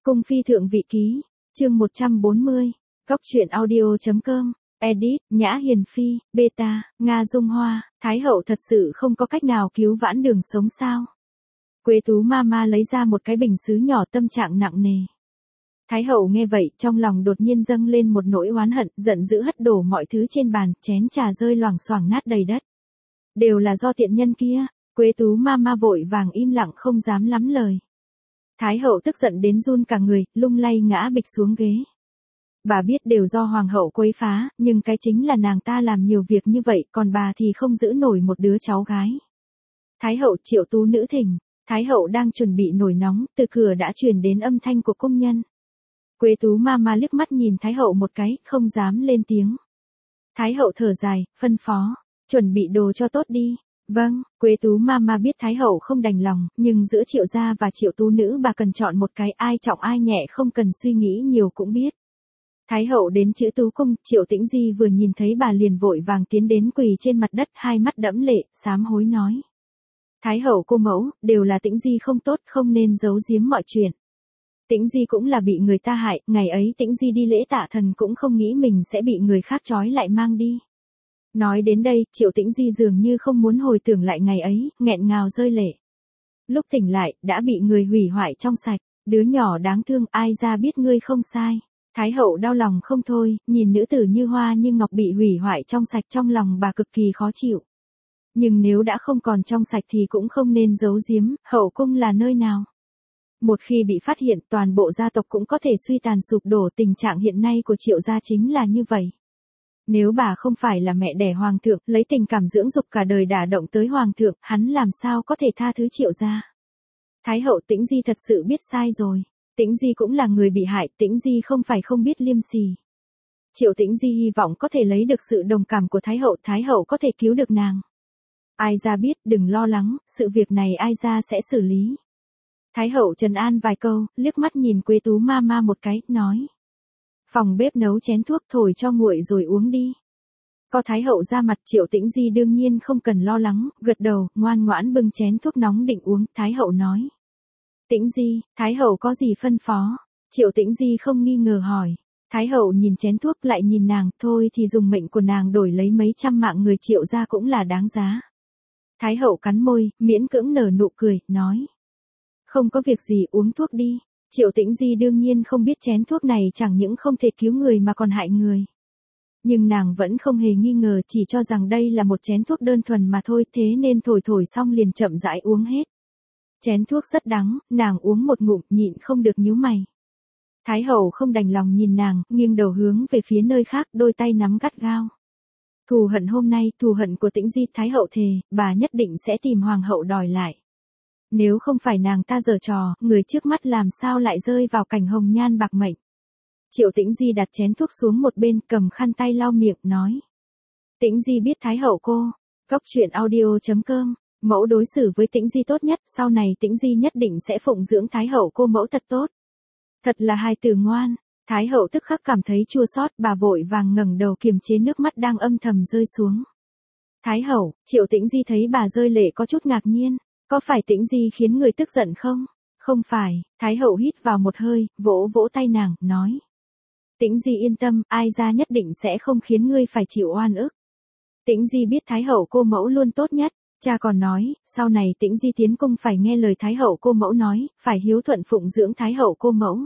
Cung phi thượng vị ký, chương 140, góc truyện audio.com, edit, Nhã Hiền Phi, beta, Nga Dung Hoa, Thái hậu thật sự không có cách nào cứu vãn đường sống sao? Quế Tú Mama lấy ra một cái bình sứ nhỏ, tâm trạng nặng nề. Thái hậu nghe vậy, trong lòng đột nhiên dâng lên một nỗi oán hận, giận dữ hất đổ mọi thứ trên bàn, chén trà rơi loảng xoảng nát đầy đất. Đều là do tiện nhân kia. Quế Tú Mama vội vàng im lặng không dám lắm lời. Thái hậu tức giận đến run cả người, lung lay ngã bịch xuống ghế. Bà biết đều do hoàng hậu quấy phá, nhưng cái chính là nàng ta làm nhiều việc như vậy, còn bà thì không giữ nổi một đứa cháu gái. Thái hậu triệu tú nữ thỉnh. Thái hậu đang chuẩn bị nổi nóng, từ cửa đã truyền đến âm thanh của công nhân. Quế Tú Mama liếc mắt nhìn Thái hậu một cái, không dám lên tiếng. Thái hậu thở dài, phân phó, chuẩn bị đồ cho tốt đi. Vâng, Quế Tú Mama biết Thái hậu không đành lòng, nhưng giữa Triệu gia và Triệu tú nữ bà cần chọn một cái, ai trọng ai nhẹ không cần suy nghĩ nhiều cũng biết. Thái hậu đến chữ Tú cung, Triệu Tĩnh Di vừa nhìn thấy bà liền vội vàng tiến đến quỳ trên mặt đất, hai mắt đẫm lệ, sám hối nói. Thái hậu cô mẫu, đều là Tĩnh Di không tốt, không nên giấu giếm mọi chuyện. Tĩnh Di cũng là bị người ta hại, ngày ấy Tĩnh Di đi lễ tạ thần cũng không nghĩ mình sẽ bị người khác trói lại mang đi. Nói đến đây, Triệu Tĩnh Di dường như không muốn hồi tưởng lại ngày ấy, nghẹn ngào rơi lệ. Lúc tỉnh lại, đã bị người hủy hoại trong sạch, đứa nhỏ đáng thương, ai ra biết ngươi không sai. Thái hậu đau lòng không thôi, nhìn nữ tử như hoa như ngọc bị hủy hoại trong sạch, trong lòng bà cực kỳ khó chịu. Nhưng nếu đã không còn trong sạch thì cũng không nên giấu giếm, hậu cung là nơi nào. Một khi bị phát hiện, toàn bộ gia tộc cũng có thể suy tàn sụp đổ, tình trạng hiện nay của Triệu gia chính là như vậy. Nếu bà không phải là mẹ đẻ hoàng thượng, lấy tình cảm dưỡng dục cả đời đả động tới hoàng thượng, hắn làm sao có thể tha thứ Triệu gia. Thái hậu Tĩnh Di thật sự biết sai rồi. Tĩnh Di cũng là người bị hại, Tĩnh Di không phải không biết liêm sỉ. Triệu Tĩnh Di hy vọng có thể lấy được sự đồng cảm của Thái hậu có thể cứu được nàng. Ai ra biết, đừng lo lắng, sự việc này ai ra sẽ xử lý. Thái hậu trấn an vài câu, liếc mắt nhìn Quế Tú Mama một cái, nói. Phòng bếp nấu chén thuốc thổi cho nguội rồi uống đi. Có Thái hậu ra mặt, Triệu Tĩnh Di đương nhiên không cần lo lắng, gật đầu, ngoan ngoãn bưng chén thuốc nóng định uống, Thái hậu nói. Tĩnh Di, Thái hậu có gì phân phó? Triệu Tĩnh Di không nghi ngờ hỏi. Thái hậu nhìn chén thuốc lại nhìn nàng, thôi thì dùng mệnh của nàng đổi lấy mấy trăm mạng người Triệu gia cũng là đáng giá. Thái hậu cắn môi, miễn cưỡng nở nụ cười, nói. Không có việc gì, uống thuốc đi. Triệu Tĩnh Di đương nhiên không biết chén thuốc này chẳng những không thể cứu người mà còn hại người. Nhưng nàng vẫn không hề nghi ngờ, chỉ cho rằng đây là một chén thuốc đơn thuần mà thôi, thế nên thổi xong liền chậm rãi uống hết. Chén thuốc rất đắng, nàng uống một ngụm, nhịn không được nhíu mày. Thái hậu không đành lòng nhìn nàng, nghiêng đầu hướng về phía nơi khác, đôi tay nắm gắt gao. Thù hận hôm nay, thù hận của Tĩnh Di, Thái hậu thề, bà nhất định sẽ tìm hoàng hậu đòi lại. Nếu không phải nàng ta giở trò, người trước mắt làm sao lại rơi vào cảnh hồng nhan bạc mệnh. Triệu Tĩnh Di đặt chén thuốc xuống một bên, cầm khăn tay lau miệng, nói. Tĩnh Di biết Thái hậu cô. Góc truyện audio.com, mẫu đối xử với Tĩnh Di tốt nhất, sau này Tĩnh Di nhất định sẽ phụng dưỡng Thái hậu cô mẫu thật tốt. Thật là hai từ ngoan. Thái hậu tức khắc cảm thấy chua xót, bà vội vàng ngẩng đầu kiềm chế nước mắt đang âm thầm rơi xuống. Thái hậu, Triệu Tĩnh Di thấy bà rơi lệ có chút ngạc nhiên. Có phải Tĩnh Di khiến người tức giận không? Không phải, Thái hậu hít vào một hơi, vỗ vỗ tay nàng, nói. Tĩnh Di yên tâm, ai ra nhất định sẽ không khiến ngươi phải chịu oan ức. Tĩnh Di biết Thái hậu cô mẫu luôn tốt nhất, cha còn nói, sau này Tĩnh Di tiến cung phải nghe lời Thái hậu cô mẫu nói, phải hiếu thuận phụng dưỡng Thái hậu cô mẫu.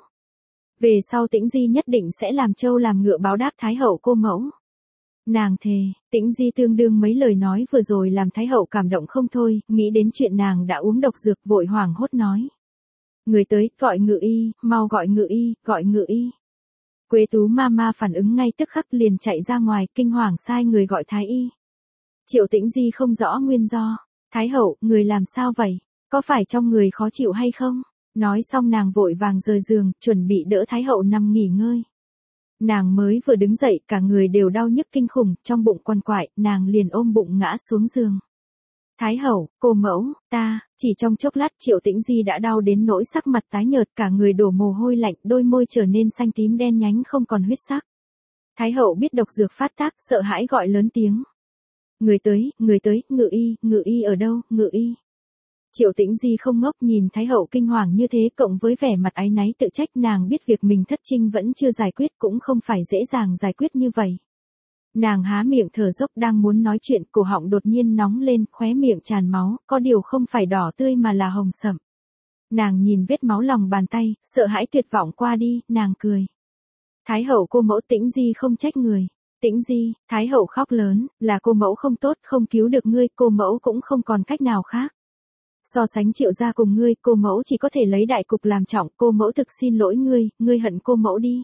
Về sau Tĩnh Di nhất định sẽ làm trâu làm ngựa báo đáp Thái hậu cô mẫu. Nàng thề, Tĩnh Di tương đương mấy lời nói vừa rồi làm Thái hậu cảm động không thôi, nghĩ đến chuyện nàng đã uống độc dược vội hoảng hốt nói. Người tới, gọi ngự y, mau gọi ngự y, gọi ngự y. Quế Tú Mama phản ứng ngay tức khắc liền chạy ra ngoài, kinh hoàng sai người gọi thái y. Triệu Tĩnh Di không rõ nguyên do. Thái hậu, người làm sao vậy? Có phải trong người khó chịu hay không? Nói xong nàng vội vàng rời giường, chuẩn bị đỡ Thái hậu nằm nghỉ ngơi. Nàng mới vừa đứng dậy, cả người đều đau nhức kinh khủng, trong bụng quằn quại, nàng liền ôm bụng ngã xuống giường. Thái hậu, cô mẫu, ta, chỉ trong chốc lát Triệu Tĩnh Di đã đau đến nỗi sắc mặt tái nhợt, cả người đổ mồ hôi lạnh, đôi môi trở nên xanh tím đen nhánh không còn huyết sắc. Thái hậu biết độc dược phát tác, sợ hãi gọi lớn tiếng. Người tới, ngự y ở đâu, ngự y. Triệu Tĩnh Di không ngốc, nhìn Thái hậu kinh hoàng như thế cộng với vẻ mặt áy náy tự trách, nàng biết việc mình thất trinh vẫn chưa giải quyết, cũng không phải dễ dàng giải quyết như vậy. Nàng há miệng thở dốc đang muốn nói chuyện, cổ họng đột nhiên nóng lên, khóe miệng tràn máu, có điều không phải đỏ tươi mà là hồng sậm. Nàng nhìn vết máu lòng bàn tay, sợ hãi tuyệt vọng qua đi, nàng cười. Thái hậu cô mẫu, Tĩnh Di không trách người. Tĩnh Di, Thái hậu khóc lớn, là cô mẫu không tốt, không cứu được ngươi, cô mẫu cũng không còn cách nào khác. So sánh Triệu gia cùng ngươi, cô mẫu chỉ có thể lấy đại cục làm trọng, cô mẫu thực xin lỗi ngươi hận cô mẫu đi.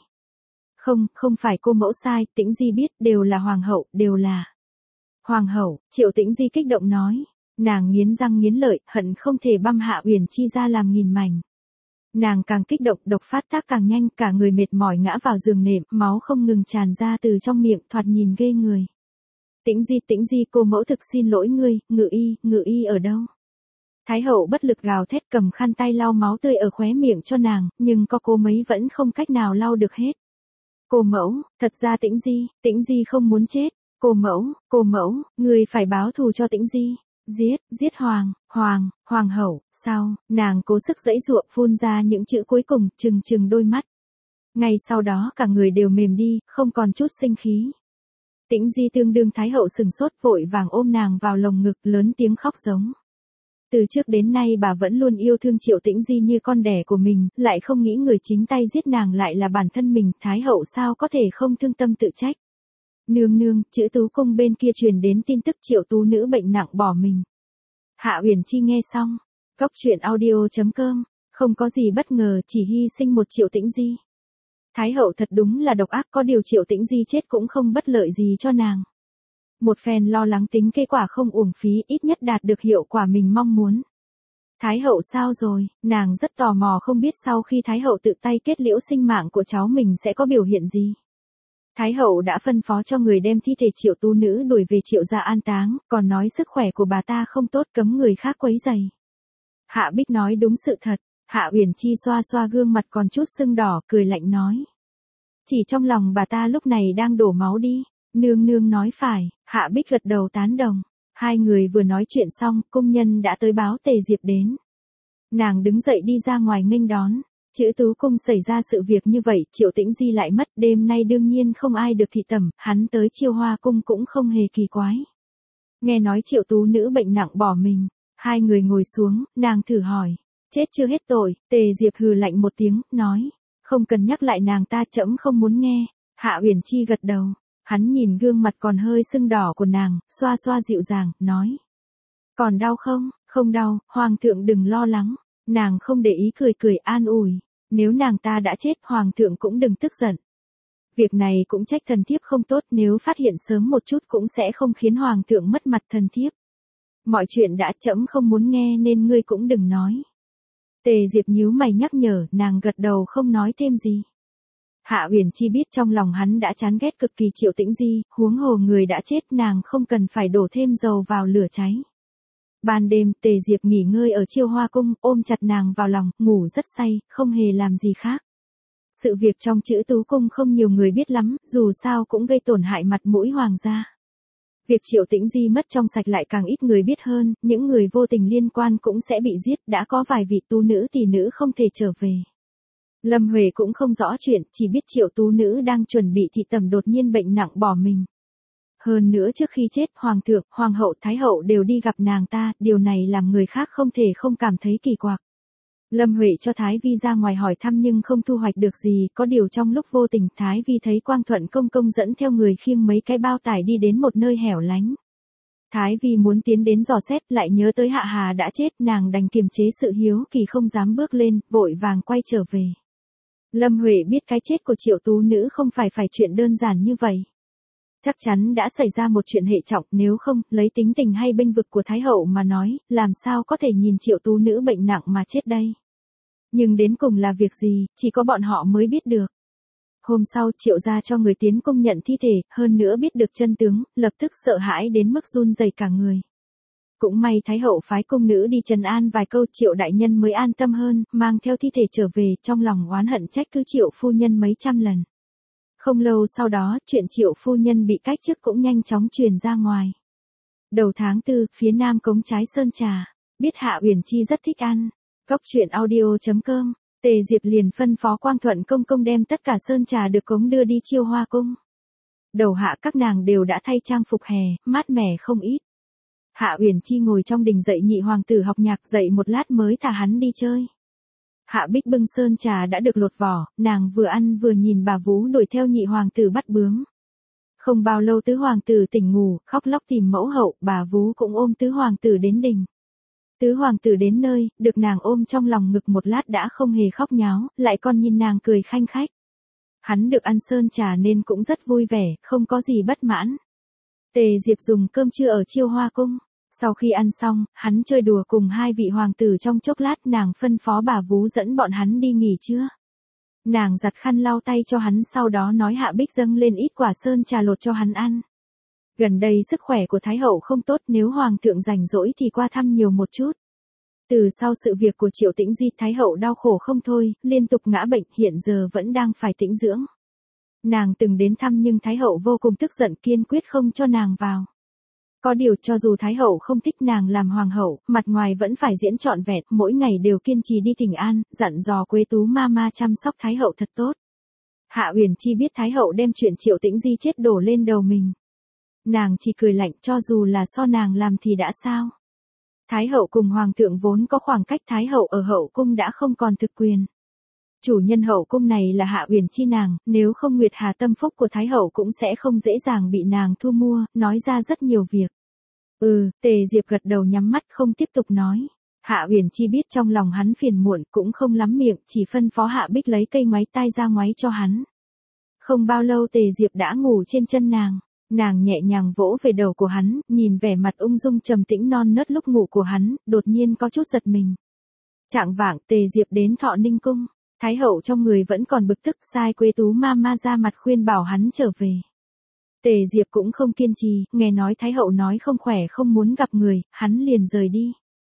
Không phải cô mẫu sai, Tĩnh Di biết, đều là hoàng hậu, đều là. Hoàng hậu, Triệu Tĩnh Di kích động nói. Nàng nghiến răng nghiến lợi, hận không thể băm Hạ Uyển Chi ra làm nghìn mảnh. Nàng càng kích động, độc phát tác càng nhanh, cả người mệt mỏi ngã vào giường nệm, máu không ngừng tràn ra từ trong miệng, thoạt nhìn ghê người. Tĩnh Di, cô mẫu thực xin lỗi ngươi, Ngự y ở đâu? Thái hậu bất lực gào thét, cầm khăn tay lau máu tươi ở khóe miệng cho nàng, nhưng có cô mấy vẫn không cách nào lau được hết. Cô mẫu, thật ra Tĩnh Di không muốn chết. Cô mẫu, người phải báo thù cho Tĩnh Di. Giết hoàng hậu, sao, nàng cố sức giãy giụa phun ra những chữ cuối cùng, trừng đôi mắt. Ngay sau đó cả người đều mềm đi, không còn chút sinh khí. Tĩnh Di tương đương Thái hậu sừng sốt, vội vàng ôm nàng vào lồng ngực, lớn tiếng khóc giống. Từ trước đến nay bà vẫn luôn yêu thương Triệu Tĩnh Di như con đẻ của mình, lại không nghĩ người chính tay giết nàng lại là bản thân mình, Thái hậu sao có thể không thương tâm tự trách. Nương, Chữ Tú cung bên kia truyền đến tin tức Triệu tú nữ bệnh nặng bỏ mình. Hạ Uyển Chi nghe xong, Cóc truyện audio.com, không có gì bất ngờ, chỉ hy sinh một Triệu Tĩnh Di. Thái hậu thật đúng là độc ác, có điều Triệu Tĩnh Di chết cũng không bất lợi gì cho nàng. Một phen lo lắng tính kết quả không uổng phí, ít nhất đạt được hiệu quả mình mong muốn. Thái hậu sao rồi, nàng rất tò mò không biết sau khi Thái hậu tự tay kết liễu sinh mạng của cháu mình sẽ có biểu hiện gì. Thái hậu đã phân phó cho người đem thi thể Triệu tú nữ đuổi về Triệu gia an táng, còn nói sức khỏe của bà ta không tốt, cấm người khác quấy rầy. Hạ Bích nói đúng sự thật, Hạ Uyển Chi xoa xoa gương mặt còn chút sưng đỏ, cười lạnh nói. Chỉ trong lòng bà ta lúc này đang đổ máu đi. Nương nói phải, Hạ Bích gật đầu tán đồng. Hai người vừa nói chuyện xong, cung nhân đã tới báo Tề Diệp đến. Nàng đứng dậy đi ra ngoài nghênh đón. Chữ Tú cung xảy ra sự việc như vậy, Triệu Tĩnh Di lại mất, đêm nay đương nhiên không ai được thị tẩm, hắn tới Chiêu Hoa cung cũng không hề kỳ quái. Nghe nói Triệu tú nữ bệnh nặng bỏ mình, hai người ngồi xuống, nàng thử hỏi, chết chưa hết tội, Tề Diệp hừ lạnh một tiếng, nói, không cần nhắc lại nàng ta, trẫm không muốn nghe. Hạ Uyển Chi gật đầu. Hắn nhìn gương mặt còn hơi sưng đỏ của nàng, xoa xoa dịu dàng, nói. Còn đau không? Không đau, hoàng thượng đừng lo lắng. Nàng không để ý, cười an ủi. Nếu nàng ta đã chết, hoàng thượng cũng đừng tức giận. Việc này cũng trách thần thiếp không tốt, nếu phát hiện sớm một chút cũng sẽ không khiến hoàng thượng mất mặt thần thiếp. Mọi chuyện đã, trẫm không muốn nghe nên ngươi cũng đừng nói. Tề Diệp nhíu mày nhắc nhở, nàng gật đầu không nói thêm gì. Hạ Uyển Chi biết trong lòng hắn đã chán ghét cực kỳ Triệu Tĩnh Di, huống hồ người đã chết, nàng không cần phải đổ thêm dầu vào lửa cháy. Ban đêm, Tề Diệp nghỉ ngơi ở Chiêu Hoa cung, ôm chặt nàng vào lòng, ngủ rất say, không hề làm gì khác. Sự việc trong Chữ Tú cung không nhiều người biết lắm, dù sao cũng gây tổn hại mặt mũi hoàng gia. Việc Triệu Tĩnh Di mất trong sạch lại càng ít người biết hơn, những người vô tình liên quan cũng sẽ bị giết, đã có vài vị tú nữ tỷ nữ không thể trở về. Lâm Huệ cũng không rõ chuyện, chỉ biết Triệu tú nữ đang chuẩn bị thị tẩm đột nhiên bệnh nặng bỏ mình. Hơn nữa trước khi chết, hoàng thượng, hoàng hậu, thái hậu đều đi gặp nàng ta, điều này làm người khác không thể không cảm thấy kỳ quặc. Lâm Huệ cho Thái Vi ra ngoài hỏi thăm nhưng không thu hoạch được gì, có điều trong lúc vô tình Thái Vi thấy Quang Thuận công công dẫn theo người khiêng mấy cái bao tải đi đến một nơi hẻo lánh. Thái Vi muốn tiến đến dò xét, lại nhớ tới Hạ Hà đã chết, nàng đành kiềm chế sự hiếu kỳ không dám bước lên, vội vàng quay trở về. Lâm Huệ biết cái chết của Triệu tú nữ không phải chuyện đơn giản như vậy. Chắc chắn đã xảy ra một chuyện hệ trọng, nếu không, lấy tính tình hay bênh vực của Thái hậu mà nói, làm sao có thể nhìn Triệu tú nữ bệnh nặng mà chết đây. Nhưng đến cùng là việc gì, chỉ có bọn họ mới biết được. Hôm sau, Triệu gia cho người tiến cung nhận thi thể, hơn nữa biết được chân tướng, lập tức sợ hãi đến mức run rẩy cả người. Cũng may Thái hậu phái cung nữ đi trấn an vài câu, Triệu đại nhân mới an tâm hơn, mang theo thi thể trở về, trong lòng oán hận trách cứ Triệu phu nhân mấy trăm lần. Không lâu sau đó, chuyện Triệu phu nhân bị cách chức cũng nhanh chóng truyền ra ngoài. Đầu tháng 4, phía nam cống Trái Sơn Trà, biết Hạ Uyển Chi rất thích ăn. Cốc truyện audio.com, Tề Diệp liền phân phó Quang Thuận công công đem tất cả sơn trà được cống đưa đi Chiêu Hoa cung. Đầu hạ các nàng đều đã thay trang phục hè, mát mẻ không ít. Hạ Uyển Chi ngồi trong đình dạy nhị hoàng tử học nhạc, dậy một lát mới thả hắn đi chơi. Hạ Bích bưng sơn trà đã được lột vỏ, nàng vừa ăn vừa nhìn bà vú đuổi theo nhị hoàng tử bắt bướm. Không bao lâu tứ hoàng tử tỉnh ngủ, khóc lóc tìm mẫu hậu, bà vú cũng ôm tứ hoàng tử đến đình. Tứ hoàng tử đến nơi, được nàng ôm trong lòng ngực một lát đã không hề khóc nháo, lại còn nhìn nàng cười khanh khách. Hắn được ăn sơn trà nên cũng rất vui vẻ, không có gì bất mãn. Tề Diệp dùng cơm trưa ở Chiêu Hoa cung. Sau khi ăn xong, hắn chơi đùa cùng hai vị hoàng tử trong chốc lát, nàng phân phó bà vú dẫn bọn hắn đi nghỉ trưa. Nàng giặt khăn lau tay cho hắn, sau đó nói Hạ Bích dâng lên ít quả sơn trà lột cho hắn ăn. Gần đây sức khỏe của Thái hậu không tốt, nếu hoàng thượng rảnh rỗi thì qua thăm nhiều một chút. Từ sau sự việc của Triệu Tĩnh Di, Thái hậu đau khổ không thôi, liên tục ngã bệnh, hiện giờ vẫn đang phải tĩnh dưỡng. Nàng từng đến thăm nhưng Thái hậu vô cùng tức giận, kiên quyết không cho nàng vào. Có điều cho dù Thái hậu không thích nàng làm hoàng hậu, mặt ngoài vẫn phải diễn trọn vẹn, mỗi ngày đều kiên trì đi thỉnh an, dặn dò Quế Tú Mama chăm sóc Thái hậu thật tốt. Hạ Uyển Chi biết Thái hậu đem chuyện Triệu Tĩnh Di chết đổ lên đầu mình. Nàng chỉ cười lạnh, cho dù là do nàng làm thì đã sao. Thái hậu cùng hoàng thượng vốn có khoảng cách, Thái hậu ở hậu cung đã không còn thực quyền. Chủ nhân hậu cung này là Hạ Uyển Chi nàng, nếu không Nguyệt Hà tâm phúc của Thái hậu cũng sẽ không dễ dàng bị nàng thu mua, nói ra rất nhiều việc. Tề Diệp gật đầu nhắm mắt không tiếp tục nói. Hạ Uyển Chi biết trong lòng hắn phiền muộn, cũng không lắm miệng, chỉ phân phó Hạ Bích lấy cây ngoáy tai ra ngoáy cho hắn. Không bao lâu Tề Diệp đã ngủ trên chân nàng. Nàng nhẹ nhàng vỗ về đầu của hắn, nhìn vẻ mặt ung dung trầm tĩnh non nớt lúc ngủ của hắn, đột nhiên có chút giật mình. Chạng vạng, Tề Diệp đến Thọ Ninh cung. Thái hậu trong người vẫn còn bực tức, sai Quế Tú Mama ra mặt khuyên bảo hắn trở về. Tề Diệp cũng không kiên trì, nghe nói Thái hậu nói không khỏe không muốn gặp người, hắn liền rời đi.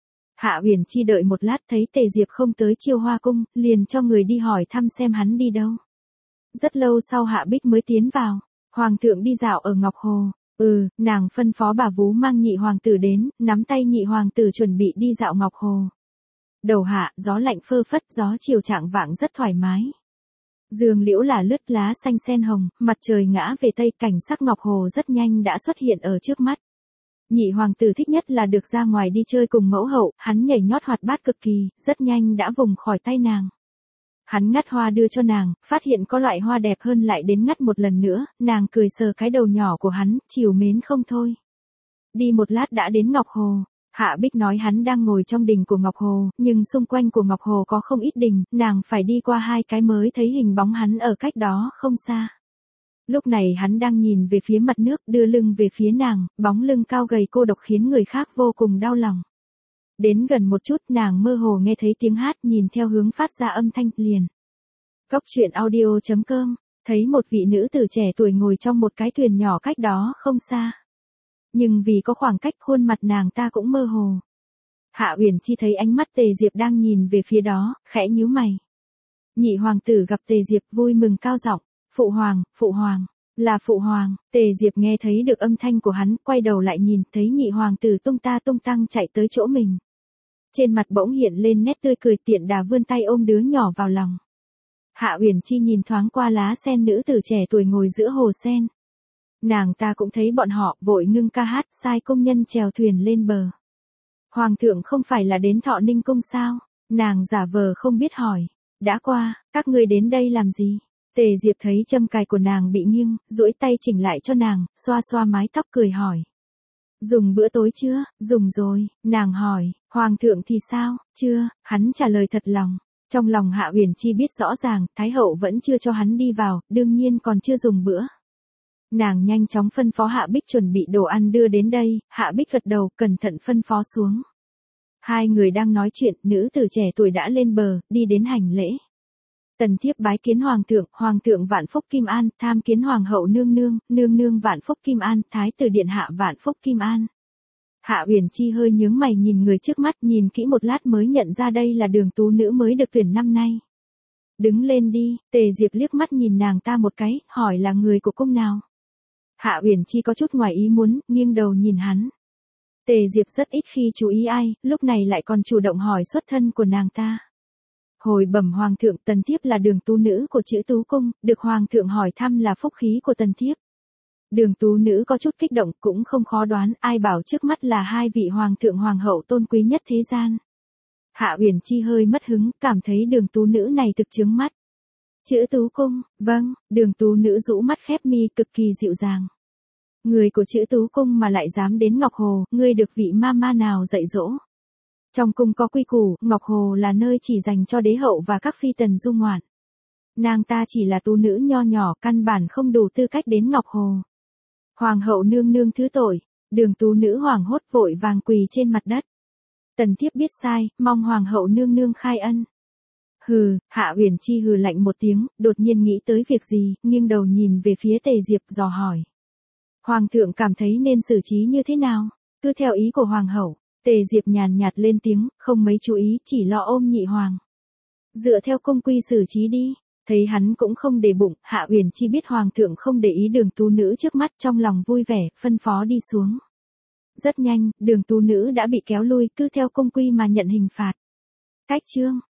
Hạ Uyển Chi đợi một lát thấy Tề Diệp không tới Chiêu Hoa cung, liền cho người đi hỏi thăm xem hắn đi đâu. Rất lâu sau Hạ Bích mới tiến vào. Hoàng thượng đi dạo ở Ngọc Hồ. Nàng phân phó bà vú mang nhị hoàng tử đến, nắm tay nhị hoàng tử chuẩn bị đi dạo Ngọc Hồ. Đầu hạ, gió lạnh phơ phất, gió chiều chạng vạng rất thoải mái. Dương liễu là lướt lá xanh sen hồng, mặt trời ngã về tây, cảnh sắc Ngọc Hồ rất nhanh đã xuất hiện ở trước mắt. Nhị hoàng tử thích nhất là được ra ngoài đi chơi cùng mẫu hậu, hắn nhảy nhót hoạt bát cực kỳ, rất nhanh đã vùng khỏi tay nàng. Hắn ngắt hoa đưa cho nàng, phát hiện có loại hoa đẹp hơn lại đến ngắt một lần nữa, nàng cười sờ cái đầu nhỏ của hắn, trìu mến không thôi. Đi một lát đã đến Ngọc Hồ. Hạ Bích nói hắn đang ngồi trong đình của Ngọc Hồ, nhưng xung quanh của Ngọc Hồ có không ít đình, nàng phải đi qua hai cái mới thấy hình bóng hắn ở cách đó không xa. Lúc này hắn đang nhìn về phía mặt nước, đưa lưng về phía nàng, bóng lưng cao gầy cô độc khiến người khác vô cùng đau lòng. Đến gần một chút nàng mơ hồ nghe thấy tiếng hát, nhìn theo hướng phát ra âm thanh, liền. Cốc truyện audio.com, thấy một vị nữ tử trẻ tuổi ngồi trong một cái thuyền nhỏ cách đó không xa. Nhưng vì có khoảng cách khuôn mặt nàng ta cũng mơ hồ. Hạ Uyển Chi thấy ánh mắt Tề Diệp đang nhìn về phía đó, khẽ nhíu mày. Nhị hoàng tử gặp Tề Diệp vui mừng cao giọng, phụ hoàng, là phụ hoàng. Tề Diệp nghe thấy được âm thanh của hắn, quay đầu lại nhìn, thấy nhị hoàng tử tung ta tung tăng chạy tới chỗ mình. Trên mặt bỗng hiện lên nét tươi cười, tiện đà vươn tay ôm đứa nhỏ vào lòng. Hạ Uyển Chi nhìn thoáng qua lá sen nữ tử trẻ tuổi ngồi giữa hồ sen. Nàng ta cũng thấy bọn họ, vội ngưng ca hát, sai công nhân chèo thuyền lên bờ. Hoàng thượng không phải là đến Thọ Ninh cung sao? Nàng giả vờ không biết hỏi. Đã qua, các ngươi đến đây làm gì? Tề Diệp thấy châm cài của nàng bị nghiêng, duỗi tay chỉnh lại cho nàng, xoa xoa mái tóc cười hỏi. Dùng bữa tối chưa? Dùng rồi. Nàng hỏi, hoàng thượng thì sao? Chưa. Hắn trả lời thật lòng. Trong lòng Hạ Uyển Chi biết rõ ràng, Thái hậu vẫn chưa cho hắn đi vào, đương nhiên còn chưa dùng bữa. Nàng nhanh chóng phân phó Hạ Bích chuẩn bị đồ ăn đưa đến đây, Hạ Bích gật đầu, cẩn thận phân phó xuống. Hai người đang nói chuyện, nữ tử trẻ tuổi đã lên bờ, đi đến hành lễ. Tần thiếp bái kiến hoàng thượng vạn phúc kim an, tham kiến hoàng hậu nương nương vạn phúc kim an, thái tử điện hạ vạn phúc kim an. Hạ Uyển Chi hơi nhướng mày nhìn người trước mắt, nhìn kỹ một lát mới nhận ra đây là Đường tú nữ mới được tuyển năm nay. Đứng lên đi, Tề Diệp liếc mắt nhìn nàng ta một cái, hỏi là người của cung nào. Hạ Uyển Chi có chút ngoài ý muốn, nghiêng đầu nhìn hắn. Tề Diệp rất ít khi chú ý ai, lúc này lại còn chủ động hỏi xuất thân của nàng ta. Hồi bẩm hoàng thượng, tần thiếp là Đường tú nữ của Chữ Tú Cung, được hoàng thượng hỏi thăm là phúc khí của tần thiếp. Đường tú nữ có chút kích động, cũng không khó đoán, ai bảo trước mắt là hai vị hoàng thượng hoàng hậu tôn quý nhất thế gian. Hạ Uyển Chi hơi mất hứng, cảm thấy Đường tú nữ này thực chướng mắt. Chữ Tú Cung, vâng, Đường tú nữ rũ mắt khép mi, cực kỳ dịu dàng. Người của Chữ Tú Cung mà lại dám đến Ngọc Hồ, ngươi được vị ma nào dạy dỗ? Trong cung có quy củ, Ngọc Hồ là nơi chỉ dành cho đế hậu và các phi tần du ngoạn. Nàng ta chỉ là tú nữ nho nhỏ, căn bản không đủ tư cách đến Ngọc Hồ. Hoàng hậu nương nương thứ tội, Đường tú nữ hoảng hốt vội vàng quỳ trên mặt đất. Tần thiếp biết sai, mong hoàng hậu nương nương khai ân. Hừ, Hạ Uyển Chi hừ lạnh một tiếng, đột nhiên nghĩ tới việc gì, nghiêng đầu nhìn về phía Tề Diệp dò hỏi. Hoàng thượng cảm thấy nên xử trí như thế nào? Cứ theo ý của hoàng hậu. Tề Diệp nhàn nhạt lên tiếng, không mấy chú ý, chỉ lo ôm nhị hoàng. Dựa theo cung quy xử trí đi. Thấy hắn cũng không để bụng, Hạ Uyển Chi biết hoàng thượng không để ý Đường tú nữ trước mắt, trong lòng vui vẻ, phân phó đi xuống. Rất nhanh, Đường tú nữ đã bị kéo lui, cứ theo cung quy mà nhận hình phạt. Cách chương